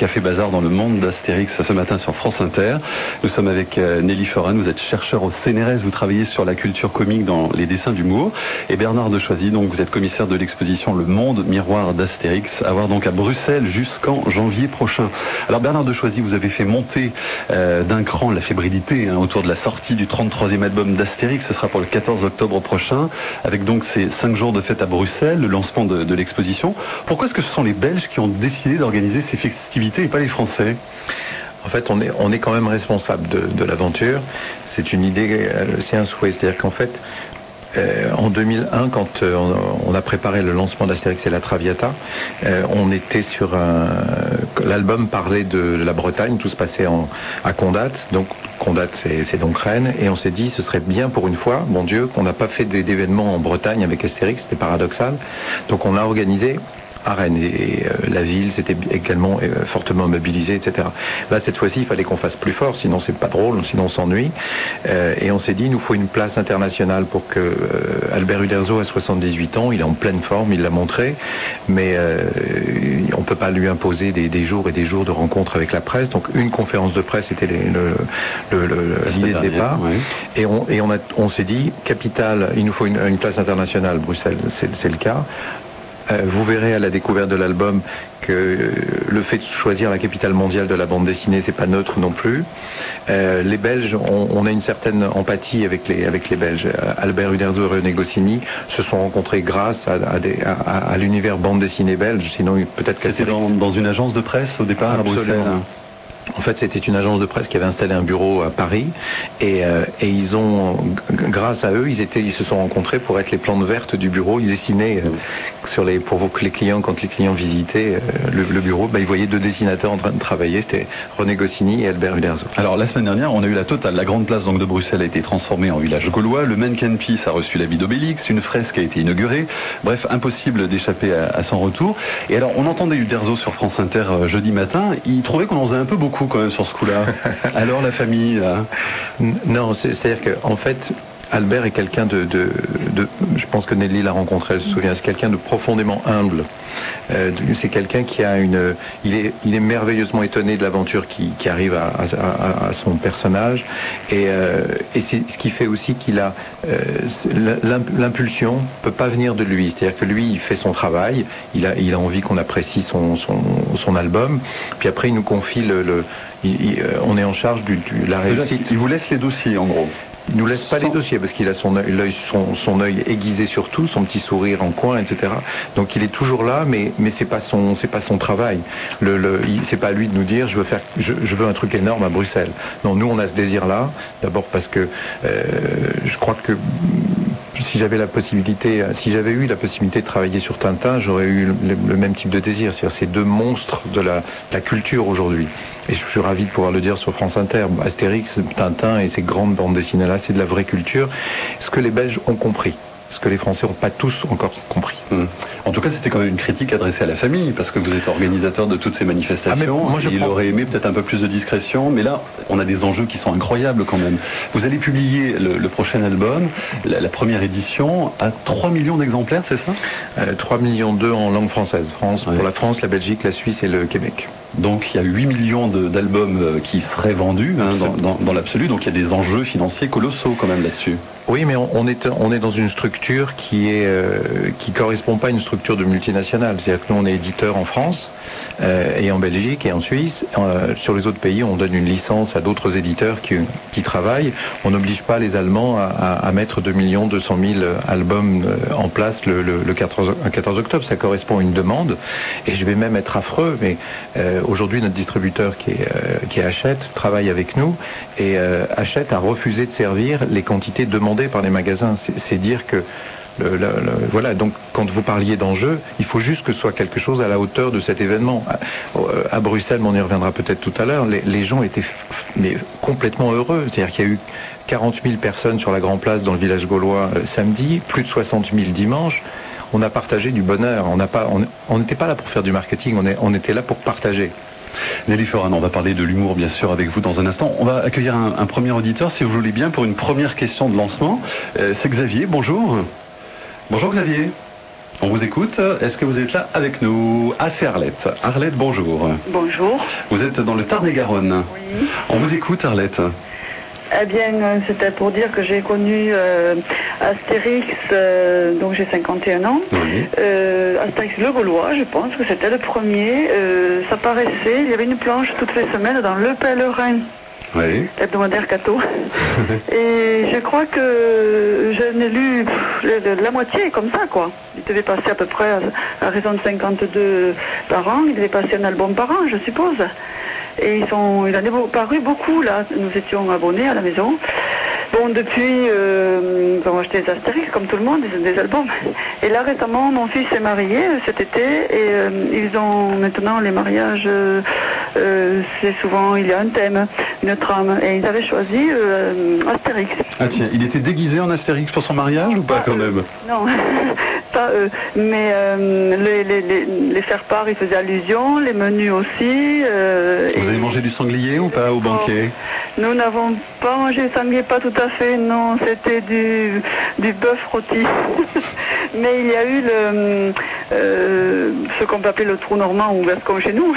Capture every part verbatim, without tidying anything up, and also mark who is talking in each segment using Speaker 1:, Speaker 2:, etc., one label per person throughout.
Speaker 1: Café Bazar dans le monde d'Astérix ce matin sur France Inter. Nous sommes avec Nelly Foran, vous êtes chercheur au C N R S, vous travaillez sur la culture comique dans les dessins d'humour. Et Bernard de Choisy, donc vous êtes commissaire de l'exposition Le Monde Miroir d'Astérix, à voir donc à Bruxelles jusqu'en janvier prochain. Alors Bernard de Choisy, vous avez fait monter euh, d'un cran la fébrilité hein, autour de la sortie du trente-troisième album d'Astérix. Ce sera pour le quatorze octobre prochain, avec donc ces cinq jours de fête à Bruxelles, le lancement de, de l'exposition. Pourquoi est-ce que ce sont les Belges qui ont décidé d'organiser ces festivités et pas les Français ?
Speaker 2: En fait, on est, on est quand même responsable de, de l'aventure. C'est une idée, c'est un souhait. C'est-à-dire qu'en fait, euh, en deux mille un, quand euh, on, on a préparé le lancement d'Astérix et la Traviata, euh, on était sur un... L'album parlait de, de la Bretagne, tout se passait en, à Condat. Donc, Condat, c'est, c'est donc Rennes. Et on s'est dit, ce serait bien pour une fois, bon Dieu, qu'on n'a pas fait d'événements en Bretagne avec Astérix. C'était paradoxal. Donc, on a organisé à Rennes et, et euh, la ville s'était également euh, fortement mobilisée, et cetera. Là, cette fois-ci, il fallait qu'on fasse plus fort, sinon c'est pas drôle, sinon on s'ennuie. Euh, et on s'est dit, il nous faut une place internationale pour que euh, Albert Uderzo a soixante-dix-huit ans, il est en pleine forme, il l'a montré, mais euh, on peut pas lui imposer des, des jours et des jours de rencontres avec la presse. Donc une conférence de presse était les, le, le, le, l'idée de départ. Oui. Et on, et on, a, on s'est dit, capitale, il nous faut une, une place internationale, Bruxelles, c'est, c'est le cas. Euh, vous verrez à la découverte de l'album que euh, le fait de choisir la capitale mondiale de la bande dessinée, c'est pas neutre non plus. Euh, les Belges, on, on a une certaine empathie avec les avec les Belges. Euh, Albert Uderzo et René Goscinny se sont rencontrés grâce à, à, des, à, à l'univers bande dessinée belge. Sinon, peut-être qu'elle
Speaker 1: c'était dans, dans une agence de presse au départ.
Speaker 2: Absolument. À Bruxelles. En fait, c'était une agence de presse qui avait installé un bureau à Paris et, euh, et ils ont, g- grâce à eux, ils étaient, ils se sont rencontrés pour être les plantes vertes du bureau. Ils dessinaient euh, sur les, pour les clients, quand les clients visitaient euh, le, le bureau, bah, ils voyaient deux dessinateurs en train de travailler. C'était René Goscinny et Albert Uderzo.
Speaker 1: Alors la semaine dernière, on a eu la totale. La grande place donc de Bruxelles a été transformée en village gaulois. Le Mencken Peace a reçu l'habit d'Obélix. Une fresque a été inaugurée. Bref, impossible d'échapper à, à son retour. Et alors, on entendait Uderzo sur France Inter euh, jeudi matin. Il trouvait qu'on en faisait un peu beaucoup quand même sur ce coup-là. Alors la famille là.
Speaker 2: Non, c'est, c'est-à-dire qu'en fait, Albert est quelqu'un de, de, de, je pense que Nelly l'a rencontré, elle se souvient, c'est quelqu'un de profondément humble. Euh, c'est quelqu'un qui a une, il est, il est merveilleusement étonné de l'aventure qui, qui arrive à, à, à son personnage, et, euh, et c'est ce qui fait aussi qu'il a euh, l'impulsion peut pas venir de lui, c'est-à-dire que lui il fait son travail, il a, il a envie qu'on apprécie son, son, son album, puis après il nous confie le, le il, il, on est en charge de la réussite.
Speaker 1: Il vous laisse les dossiers en gros.
Speaker 2: Il nous laisse pas les dossiers parce qu'il a son œil, son, son œil aiguisé sur tout, son petit sourire en coin, et cetera. Donc il est toujours là, mais mais c'est pas son c'est pas son travail. Le, le il, c'est pas à lui de nous dire je veux faire je, je veux un truc énorme à Bruxelles. Non, nous on a ce désir là. D'abord parce que euh, je crois que si j'avais la possibilité, si j'avais eu la possibilité de travailler sur Tintin, j'aurais eu le, le même type de désir. C'est-à-dire ces deux monstres de la, la culture aujourd'hui. Et je suis ravi de pouvoir le dire sur France Inter. Astérix, Tintin et ces grandes bandes dessinées-là, c'est de la vraie culture. Ce que les Belges ont compris. Ce que les Français n'ont pas tous encore compris.
Speaker 1: Mmh. En tout cas, c'était quand même une critique adressée à la famille, parce que vous êtes organisateur de toutes ces manifestations. Ah, mais moi, je il prends... aurait aimé peut-être un peu plus de discrétion, mais là, on a des enjeux qui sont incroyables quand même. Vous allez publier le, le prochain album, la, la première édition, à trois millions d'exemplaires, c'est ça
Speaker 2: euh, trois millions deux en langue française. France, ouais. Pour la France, la Belgique, la Suisse et le Québec.
Speaker 1: Donc il y a huit millions de, d'albums qui seraient vendus hein, dans, dans, dans l'absolu, donc il y a des enjeux financiers colossaux quand même là-dessus.
Speaker 2: Oui, mais on, on, est, on est dans une structure qui est euh, qui correspond pas à une structure de multinationale. C'est-à-dire que nous, on est éditeur en France euh, et en Belgique et en Suisse. Euh, sur les autres pays, on donne une licence à d'autres éditeurs qui, qui travaillent. On n'oblige pas les Allemands à, à, à mettre deux millions deux cent mille albums en place le, le, le quatorze octobre. Ça correspond à une demande. Et je vais même être affreux, mais euh, aujourd'hui, notre distributeur qui est, euh, qui est Hachette travaille avec nous et euh, Hachette a refusé de servir les quantités demandées par les magasins. C'est, c'est dire que Le, le, le, voilà, donc quand vous parliez d'enjeu, il faut juste que ce soit quelque chose à la hauteur de cet événement. À, à Bruxelles, mais on y reviendra peut-être tout à l'heure, les, les gens étaient mais complètement heureux. C'est-à-dire qu'il y a eu quarante mille personnes sur la Grande Place dans le village gaulois euh, samedi, plus de soixante mille dimanche. On a partagé du bonheur. On n'a pas, on n'était pas là pour faire du marketing, on, est, on était là pour partager.
Speaker 1: Nelly Foran, on va parler de l'humour bien sûr avec vous dans un instant. On va accueillir un, un premier auditeur, si vous voulez bien, pour une première question de lancement. Euh, c'est Xavier, bonjour. Bonjour Xavier. On vous écoute. Est-ce que vous êtes là avec nous? Ah, c'est Arlette. Arlette, bonjour.
Speaker 3: Bonjour.
Speaker 1: Vous êtes dans le Tarn-et-Garonne.
Speaker 3: Oui.
Speaker 1: On vous écoute, Arlette.
Speaker 3: Eh bien, c'était pour dire que j'ai connu euh, Astérix, euh, donc j'ai cinquante et un ans.
Speaker 1: Oui.
Speaker 3: Euh, Astérix le Gaulois, je pense que c'était le premier. Euh, ça paraissait, il y avait une planche toutes les semaines dans Le Pèlerin.
Speaker 1: Oui.
Speaker 3: Hebdomadaire Cato. Et je crois que je n'ai lu pff, le, le, la moitié comme ça, quoi. Il devait passer à peu près à, à raison de cinquante-deux par an. Il devait passer un album par an, je suppose. Et ils sont, il en est paru beaucoup, là. Nous étions abonnés à la maison. Bon, depuis, euh, nous avons acheté des Astérix, comme tout le monde, des, des albums. Et là, récemment, mon fils s'est marié euh, cet été, et euh, ils ont maintenant les mariages, euh, euh, c'est souvent, il y a un thème, une trame, et ils avaient choisi euh, Astérix.
Speaker 1: Ah tiens, il était déguisé en Astérix pour son mariage ou pas,
Speaker 3: pas
Speaker 1: quand
Speaker 3: eux.
Speaker 1: même?
Speaker 3: Non, pas eux. Mais euh, les, les, les, les faire-part, ils faisaient allusion, les menus aussi. Euh,
Speaker 1: Vous
Speaker 3: et...
Speaker 1: avez mangé du sanglier ou pas au banquet?
Speaker 3: Nous n'avons pas mangé du sanglier, pas tout à fait, non, c'était du, du bœuf rôti. Mais il y a eu le, euh, ce qu'on peut appeler le trou normand ou gascon chez nous.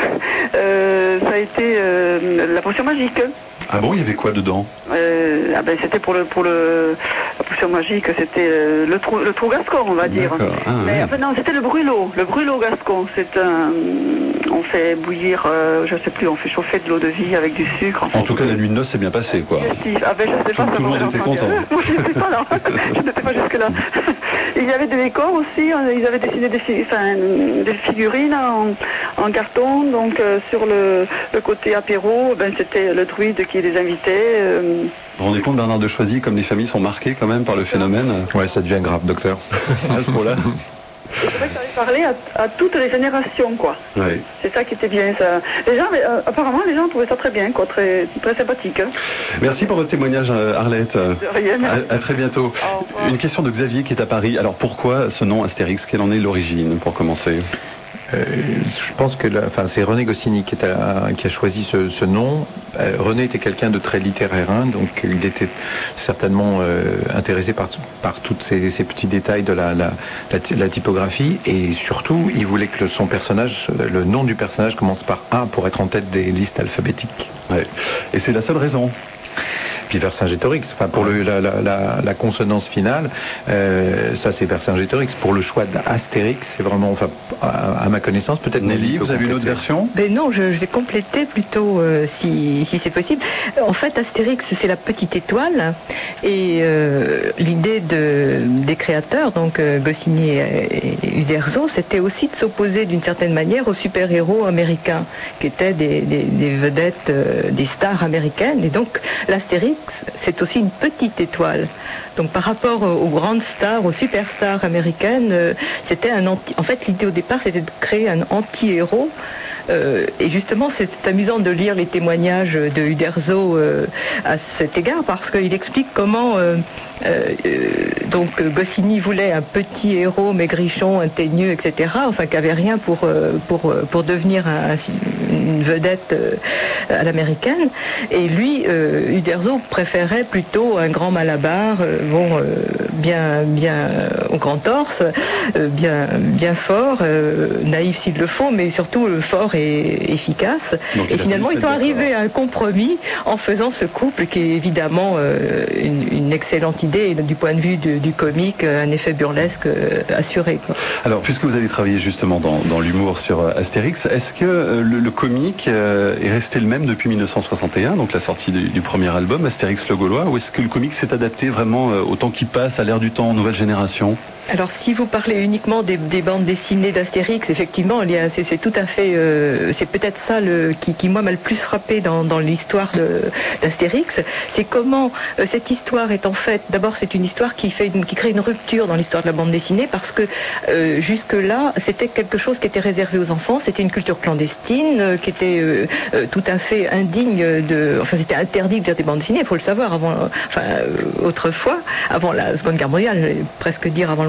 Speaker 3: Euh, ça a été euh, la potion magique.
Speaker 1: Ah bon, il y avait quoi dedans?
Speaker 3: euh, ah ben, c'était pour le pour le la potion magique, c'était euh, le trou le trou gascon, on va dire.
Speaker 1: Ah,
Speaker 3: Mais
Speaker 1: ouais.
Speaker 3: enfin non, c'était le brûlot, le brûlot gascon. C'est un, on fait bouillir, euh, je sais plus, on fait chauffer de l'eau de vie avec du sucre.
Speaker 1: En tout cas, la nuit de noces s'est bien passée, quoi.
Speaker 3: Si, ah ben, je sais pas,
Speaker 1: Tout-
Speaker 3: ça
Speaker 1: tout le monde
Speaker 3: m'aurait
Speaker 1: était
Speaker 3: entendu.
Speaker 1: content.
Speaker 3: Moi, je n'étais pas là. Je n'étais pas jusque-là. Il y avait des décors aussi. Ils avaient dessiné des, fi- enfin, des figurines en, en carton. Donc, euh, sur le, le côté apéro, ben, c'était le druide qui les invitait. Euh,
Speaker 1: Vous vous rendez compte, Bernard de Choisy, comme les familles sont marquées quand même par le phénomène?
Speaker 2: Ouais, ça devient grave, docteur.
Speaker 1: À ce point-là.
Speaker 3: c'est vrai que ça avait parlé à, à toutes les générations, quoi.
Speaker 1: Oui.
Speaker 3: C'est ça qui était bien. Ça. Les gens, euh, apparemment, les gens trouvaient ça très bien, quoi, très, très sympathique. Hein.
Speaker 1: Merci pour votre témoignage, Arlette.
Speaker 3: De rien, merci.
Speaker 1: À, à très bientôt.
Speaker 3: Au revoir.
Speaker 1: Une question de Xavier qui est à Paris. Alors pourquoi ce nom Astérix? Quelle en est l'origine, pour commencer?
Speaker 2: Euh, je pense que la, enfin, c'est René Goscinny qui, est à- qui a choisi ce, ce nom. Euh, René était quelqu'un de très littéraire, hein, donc il était certainement euh, intéressé par, par tous ces, ces petits détails de la, la, la, la typographie, et surtout il voulait que le, son personnage, le nom du personnage commence par A pour être en tête des listes alphabétiques.
Speaker 1: Ouais. Et c'est la seule raison?
Speaker 2: Puis Vercingétorix, enfin pour le, la, la, la, la consonance finale, euh, ça c'est Vercingétorix. Pour le choix d'Astérix, c'est vraiment, enfin, à, à ma connaissance, peut-être
Speaker 1: Nelly,
Speaker 2: peut
Speaker 1: vous avez une autre
Speaker 2: compléter.
Speaker 1: version?
Speaker 4: Ben non, je, je vais compléter plutôt, euh, si, si c'est possible. En fait, Astérix, c'est la petite étoile, et euh, l'idée de, des créateurs, donc euh, Goscinny et, et Uderzo, c'était aussi de s'opposer d'une certaine manière aux super-héros américains, qui étaient des, des, des vedettes, euh, des stars américaines, et donc l'Astérix, c'est aussi une petite étoile. Donc par rapport aux grandes stars, aux superstars américaines, euh, c'était un anti... En fait, l'idée au départ, c'était de créer un anti-héros. Euh, et justement, c'est amusant de lire les témoignages de Uderzo euh, à cet égard, parce qu'il explique comment euh, euh, donc Goscinny voulait un petit héros maigrichon, inteigneux, et cetera. Enfin, qui avait rien pour euh, pour pour devenir un, une vedette euh, à l'américaine. Et lui, euh, Uderzo préférait plutôt un grand Malabar, euh, bon, euh, bien bien au grand torse, euh, bien bien fort, euh, naïf s'il le faut, mais surtout euh, fort et efficace.
Speaker 1: Donc,
Speaker 4: et
Speaker 1: il a
Speaker 4: finalement,
Speaker 1: fallu
Speaker 4: ils sont
Speaker 1: se mettre
Speaker 4: arrivés
Speaker 1: d'accord.
Speaker 4: à un compromis en faisant ce couple qui est évidemment euh, une, une excellente idée, et du point de vue du, du comique, un effet burlesque euh, assuré, quoi.
Speaker 1: Alors, puisque vous avez travaillé justement dans, dans l'humour sur euh, Astérix, est-ce que euh, le, le comique euh, est resté le même depuis mille neuf cent soixante et un, donc la sortie du, du premier album, Astérix le Gaulois, ou est-ce que le comique s'est adapté vraiment euh, au temps qui passe, à l'ère du temps, nouvelle génération?
Speaker 4: Alors, si vous parlez uniquement des, des bandes dessinées d'Astérix, effectivement, il y a, c'est, c'est tout à fait, euh, c'est peut-être ça le, qui, qui moi m'a le plus frappé dans, dans l'histoire de, d'Astérix, c'est comment euh, cette histoire est en fait, d'abord c'est une histoire qui fait, une, qui crée une rupture dans l'histoire de la bande dessinée, parce que euh, jusque là c'était quelque chose qui était réservé aux enfants, c'était une culture clandestine, euh, qui était euh, euh, tout à fait indigne de, enfin c'était interdit de lire des bandes dessinées, il faut le savoir, avant, enfin euh, autrefois, avant la Seconde Guerre mondiale, je vais presque dire avant le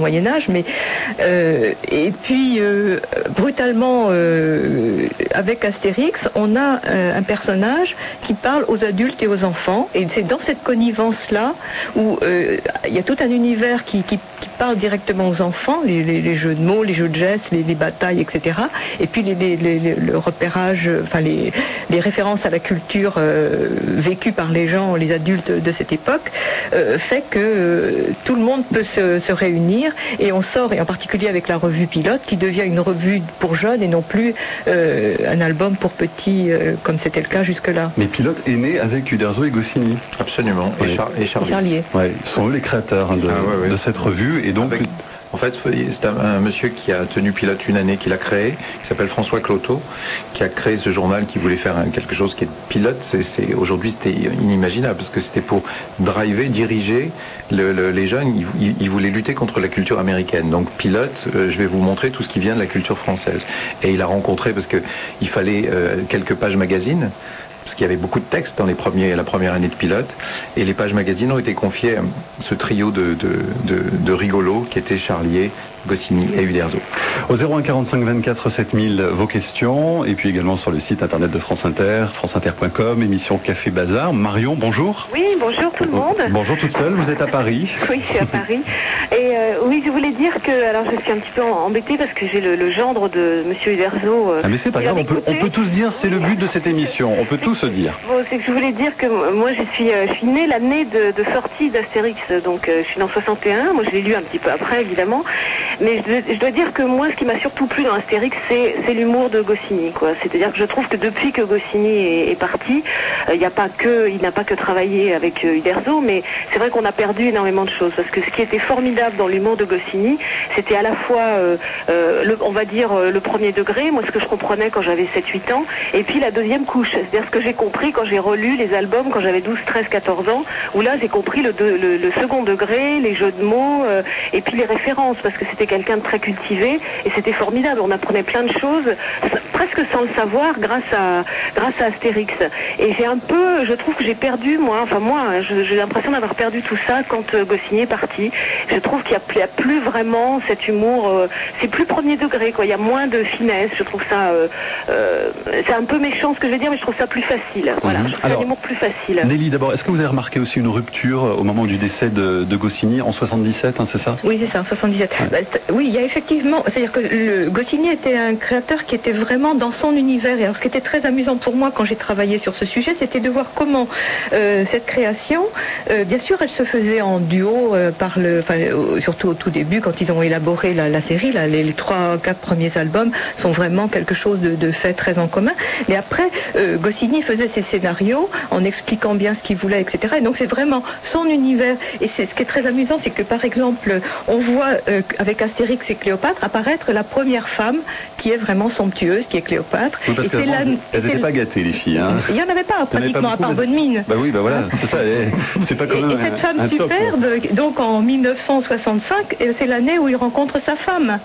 Speaker 4: Moyen-Âge, mais euh, et puis euh, brutalement euh, avec Astérix, on a euh, un personnage qui parle aux adultes et aux enfants, et c'est dans cette connivence-là où euh, il y a tout un univers qui, qui, qui parle directement aux enfants, les, les, les jeux de mots, les jeux de gestes, les, les batailles, et cetera. Et puis les, les, les, le repérage, enfin les, les références à la culture euh, vécue par les gens, les adultes de cette époque, euh, fait que euh, tout le monde peut se, se réunir, et on sort, et en particulier avec la revue Pilote, qui devient une revue pour jeunes et non plus euh, un album pour petits, euh, comme c'était le cas jusque-là.
Speaker 1: Mais Pilote est né avec Uderzo et Goscinny.
Speaker 2: Absolument.
Speaker 1: Oui.
Speaker 2: Et, Char et Charlier.
Speaker 4: Et Charlier.
Speaker 1: Ouais, ce sont eux les créateurs hein, de,
Speaker 2: ah, ouais, ouais.
Speaker 1: de cette revue, et donc...
Speaker 2: Avec... En fait, c'est un, un monsieur qui a tenu Pilote une année, qui l'a créé, qui s'appelle François Cloteau, qui a créé ce journal, qui voulait faire un, quelque chose qui est Pilote. C'est, aujourd'hui, c'était inimaginable, parce que c'était pour driver, diriger le, le, les jeunes. Ils, ils voulaient lutter contre la culture américaine. Donc Pilote, euh, je vais vous montrer tout ce qui vient de la culture française. Et il a rencontré, parce qu'il fallait euh, quelques pages magazines, parce qu'il y avait beaucoup de textes dans les premiers, la première année de Pilote, et les pages magazines ont été confiées à ce trio de, de, de, de rigolos qui étaient Charlier, Goscinny et Uderzo.
Speaker 1: Au zéro un quarante-cinq vingt-quatre sept mille, vos questions, et puis également sur le site internet de France Inter, france inter point com, émission Café Bazar. Marion, bonjour.
Speaker 5: Oui, bonjour tout le monde.
Speaker 1: Bonjour toute seule, vous êtes à Paris.
Speaker 5: Oui, je suis à Paris. Et euh, oui, je voulais dire que, alors je suis un petit peu embêtée parce que j'ai le, le gendre de Monsieur Uderzo. Euh,
Speaker 1: ah mais c'est pas grave, on peut, on peut tous dire, c'est le but de cette émission, on peut tous se dire.
Speaker 5: Bon, c'est que je voulais dire que moi je suis, euh, je suis née l'année de, de sortie d'Astérix, donc euh, je suis dans soixante et un, moi je l'ai lu un petit peu après évidemment, mais je, je dois dire que moi ce qui m'a surtout plu dans Astérix c'est, c'est l'humour de Goscinny, quoi. C'est-à-dire que je trouve que depuis que Goscinny est, est parti, il euh, n'y a pas que, il n'a pas que travaillé avec euh, Uderzo, mais c'est vrai qu'on a perdu énormément de choses, parce que ce qui était formidable dans l'humour de Goscinny, c'était à la fois, euh, euh, le, on va dire, euh, le premier degré, moi ce que je comprenais quand j'avais sept huit ans, et puis la deuxième couche, c'est-à-dire ce que j'ai compris quand j'ai relu les albums quand j'avais douze, treize, quatorze ans, où là j'ai compris le, de, le, le second degré, les jeux de mots, euh, et puis les références, parce que c'était quelqu'un de très cultivé, et c'était formidable, on apprenait plein de choses, presque sans le savoir, grâce à, grâce à Astérix. Et j'ai un peu, je trouve que j'ai perdu, moi, enfin moi, hein, je, j'ai l'impression d'avoir perdu tout ça quand euh, Goscinny est parti. Je trouve qu'il n'y a, a plus vraiment cet humour, euh, c'est plus premier degré, quoi, il y a moins de finesse, je trouve ça, euh, euh, c'est un peu méchant ce que je vais dire, mais je trouve ça plus facile. Voilà, je trouve ça un humour plus facile.
Speaker 1: Nelly, d'abord, est-ce que vous avez remarqué aussi une rupture au moment du décès de, de Goscinny en soixante-dix-sept, hein, c'est ça?
Speaker 4: Oui, c'est ça, en soixante-dix-sept. Ouais. Bah, oui, il y a effectivement, c'est-à-dire que le, Goscinny était un créateur qui était vraiment dans son univers. Et alors, ce qui était très amusant pour moi quand j'ai travaillé sur ce sujet, c'était de voir comment euh, cette création, euh, bien sûr, elle se faisait en duo, euh, par le, enfin, euh, surtout au tout début, quand ils ont élaboré la, la série, là, les, les trois, quatre premiers albums sont vraiment quelque chose de, de fait très en commun. Mais après, euh, Goscinny faisait ses scénarios en expliquant bien ce qu'il voulait, et cetera. Et donc c'est vraiment son univers. Et c'est, ce qui est très amusant, c'est que par exemple, on voit euh, avec Astérix et Cléopâtre apparaître la première femme qui est vraiment somptueuse, qui est Cléopâtre.
Speaker 1: Oui, parce
Speaker 4: et c'est la,
Speaker 1: elles n'étaient pas gâtées, les filles. Hein.
Speaker 4: Il n'y en avait pas, pratiquement, à part Bonne Mine.
Speaker 1: Bah oui, bah voilà, c'est ça. C'est pas quand même
Speaker 4: et, et cette
Speaker 1: un,
Speaker 4: femme
Speaker 1: un
Speaker 4: superbe,
Speaker 1: top,
Speaker 4: donc en mille neuf cent soixante-cinq, c'est l'année où il rencontre sa femme.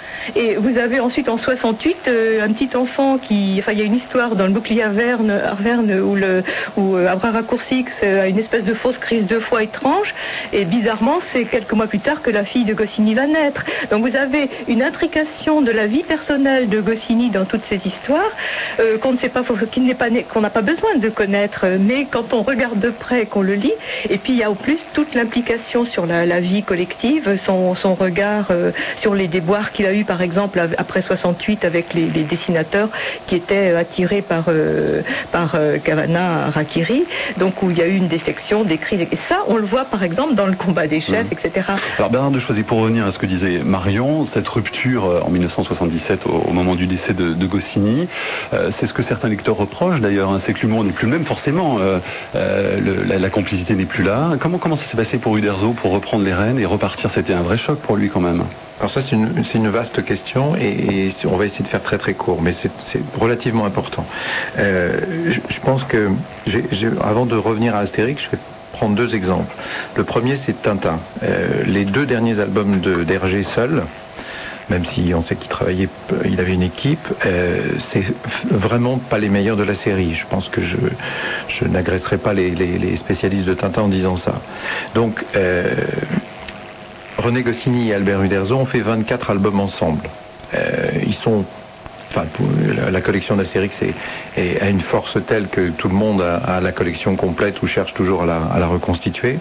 Speaker 4: Et vous avez ensuite en soixante-huit euh, un petit enfant qui, enfin il y a une histoire dans le bouclier Arverne, Arverne où le, où euh, Abra Raccourcix euh, a une espèce de fausse crise de foi étrange. Et bizarrement, c'est quelques mois plus tard que la fille de Goscinny va naître. Donc vous avez une intrication de la vie personnelle de Goscinny dans toutes ces histoires euh, qu'on ne sait pas, qui n'est pas, qu'on n'a pas besoin de connaître, mais quand on regarde de près, qu'on le lit. Et puis il y a au plus toute l'implication sur la, la vie collective, son, son regard euh, sur les déboires qu'il a eu par exemple après soixante-huit avec les, les dessinateurs qui étaient attirés par euh, par euh, Cavana Rakiri, donc où il y a eu une défection, des crises, et ça on le voit par exemple dans le combat des chefs, mmh. et cetera.
Speaker 1: Alors Bernard de Choisy, pour revenir à ce que disait Marion, cette rupture en mille neuf cent soixante-dix-sept au, au moment du décès de, de Goscinny, euh, c'est ce que certains lecteurs reprochent d'ailleurs, hein, c'est que l'humour n'est plus le même forcément, euh, euh, le, la, la complicité n'est plus là. Comment comment ça s'est passé pour Uderzo pour reprendre les rênes et repartir? C'était un vrai choc pour lui quand même.
Speaker 2: Alors ça c'est une, c'est une vaste question et, et on va essayer de faire très très court, mais c'est, c'est relativement important. Euh, je, je pense que j'ai, j'ai, avant de revenir à Astérix, je vais prendre deux exemples. Le premier c'est Tintin. Euh, les deux derniers albums de, d'Hergé seul, même si on sait qu'il travaillait, il avait une équipe, euh, c'est vraiment pas les meilleurs de la série. Je pense que je, je n'agresserai pas les, les, les spécialistes de Tintin en disant ça. Donc euh, René Goscinny et Albert Uderzo ont fait vingt-quatre albums ensemble. Euh, ils sont... Enfin, la collection d'Astérix est, est, a une force telle que tout le monde a, a la collection complète ou cherche toujours à la, à la reconstituer.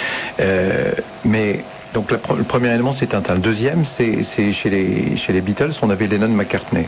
Speaker 2: Euh, mais donc la, le premier élément c'est Tintin. Le deuxième c'est chez les, chez les Beatles, on avait Lennon-McCartney.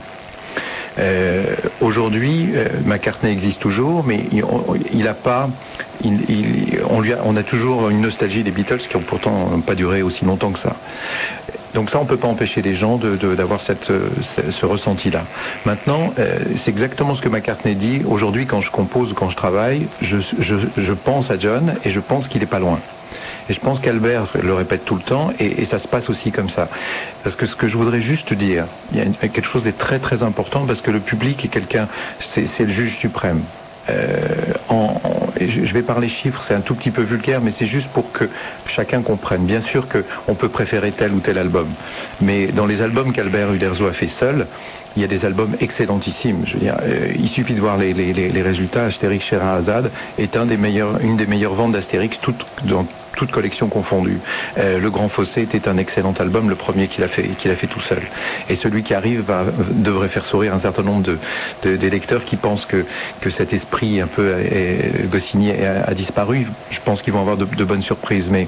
Speaker 2: Euh, Aujourd'hui, euh, McCartney existe toujours, mais il n'a pas, il, il, on, lui a, on a toujours une nostalgie des Beatles qui ont pourtant pas duré aussi longtemps que ça. Donc ça, on peut pas empêcher les gens de, de, d'avoir cette, ce, ce ressenti-là. Maintenant, euh, c'est exactement ce que McCartney dit. Aujourd'hui, quand je compose, quand je travaille, je, je, je pense à John et je pense qu'il est pas loin. Et je pense qu'Albert le répète tout le temps, et, et ça se passe aussi comme ça. Parce que ce que je voudrais juste dire, il y a une, quelque chose de très très important, parce que le public est quelqu'un, c'est, c'est le juge suprême. Euh, en, en, et je vais parler chiffres, c'est un tout petit peu vulgaire, mais c'est juste pour que chacun comprenne. Bien sûr qu'on peut préférer tel ou tel album, mais dans les albums qu'Albert Uderzo a fait seul, il y a des albums excellentissimes. Je veux dire, euh, il suffit de voir les, les, les résultats. Astérix Scheherazade est un des meilleurs, une des meilleures ventes d'Astérix, toute, dans toute collection confondue. Euh, Le Grand Fossé était un excellent album, le premier qu'il a fait, qu'il a fait tout seul. Et celui qui arrive va, devrait faire sourire un certain nombre de, de, des lecteurs qui pensent que, que cet esprit un peu est, Goscinny a, a disparu. Je pense qu'ils vont avoir de, de bonnes surprises, mais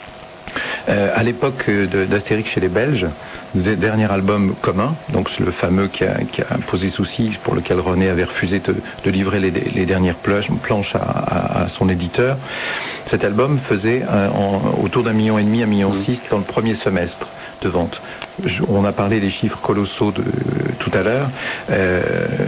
Speaker 2: Euh, à l'époque d'Astérix chez les Belges, le dernier album commun, donc le fameux qui a, qui a posé souci, pour lequel René avait refusé de, de livrer les, les dernières planches à, à, à son éditeur, cet album faisait un, en, autour d'un million et demi, un million six dans le premier semestre de vente. Je, on a parlé des chiffres colossaux de, tout à l'heure. Euh,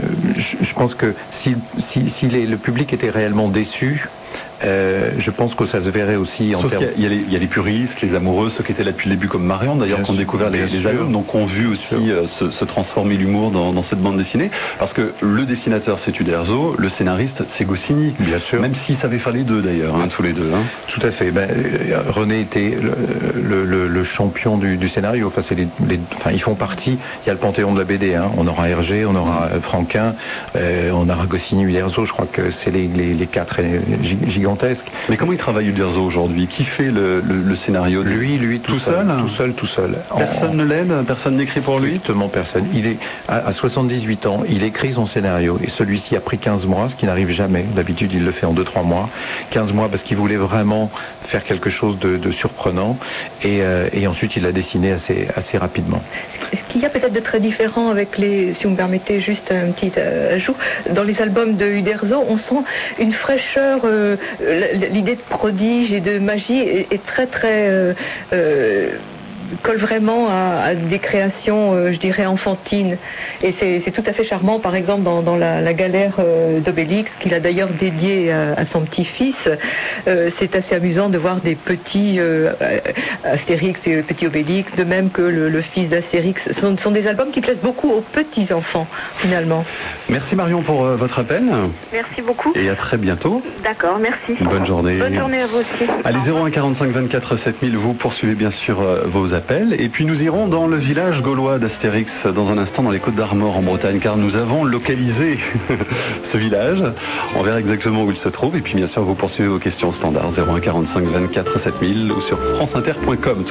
Speaker 2: je, je pense que si, si, si les, le public était réellement déçu, Euh, je pense que ça se verrait aussi en
Speaker 1: Sauf
Speaker 2: termes...
Speaker 1: qu'il y a, il y a les puristes, les amoureux, ceux qui étaient là depuis le début comme Marion d'ailleurs, qui ont découvert les, les albums, donc ont vu aussi euh, se, se transformer l'humour dans, dans cette bande dessinée. Parce que le dessinateur c'est Uderzo, le scénariste c'est Goscinny. Bien sûr. Même s'ils savaient faire les deux d'ailleurs, hein, tous les deux. Hein.
Speaker 2: Tout à fait. Ben, René était le, le, le, le champion du, du scénario. Enfin, c'est les, les, enfin, ils font partie. Il y a le panthéon de la B D. Hein. On aura Hergé, on aura Franquin, euh, on aura Goscinny, Uderzo. Je crois que c'est les, les, les quatre gigantesques.
Speaker 1: Mais comment il travaille Uderzo aujourd'hui? Qui fait le, le, le scénario?
Speaker 2: Lui, lui, tout, tout seul, seul Tout seul, tout seul.
Speaker 1: Personne en... ne l'aide? Personne n'écrit pour lui?
Speaker 2: Justement, personne. Il est à, à soixante-dix-huit ans, il écrit son scénario et celui-ci a pris quinze mois, ce qui n'arrive jamais. D'habitude, il le fait en deux trois mois. quinze mois parce qu'il voulait vraiment faire quelque chose de, de surprenant et, euh, et ensuite il l'a dessiné assez, assez rapidement.
Speaker 4: Ce qu'il y a peut-être de très différent avec les, si vous me permettez juste un petit ajout, dans les albums de Uderzo, on sent une fraîcheur, euh, l'idée de prodige et de magie est, est très très euh, euh, colle vraiment à, à des créations, euh, je dirais, enfantines. Et c'est, c'est tout à fait charmant, par exemple, dans, dans la, la galère euh, d'Obélix, qu'il a d'ailleurs dédiée à, à son petit-fils. Euh, c'est assez amusant de voir des petits euh, Astérix et petits Obélix, de même que le, le fils d'Astérix. Ce sont, sont des albums qui plaisent beaucoup aux petits-enfants, finalement.
Speaker 1: Merci Marion pour euh, votre appel.
Speaker 5: Merci beaucoup.
Speaker 1: Et à très bientôt.
Speaker 5: D'accord, merci.
Speaker 1: Bonne journée.
Speaker 5: Bonne journée à vous aussi.
Speaker 1: Allez, zéro un quarante-cinq vingt-quatre sept mille, vous poursuivez bien sûr euh, vos appels. Et puis nous irons dans le village gaulois d'Astérix dans un instant dans les Côtes d'Armor en Bretagne, car nous avons localisé ce village. On verra exactement où il se trouve. Et puis bien sûr, vous poursuivez vos questions standards zéro un quarante-cinq vingt-quatre sept mille ou sur franceinter point com.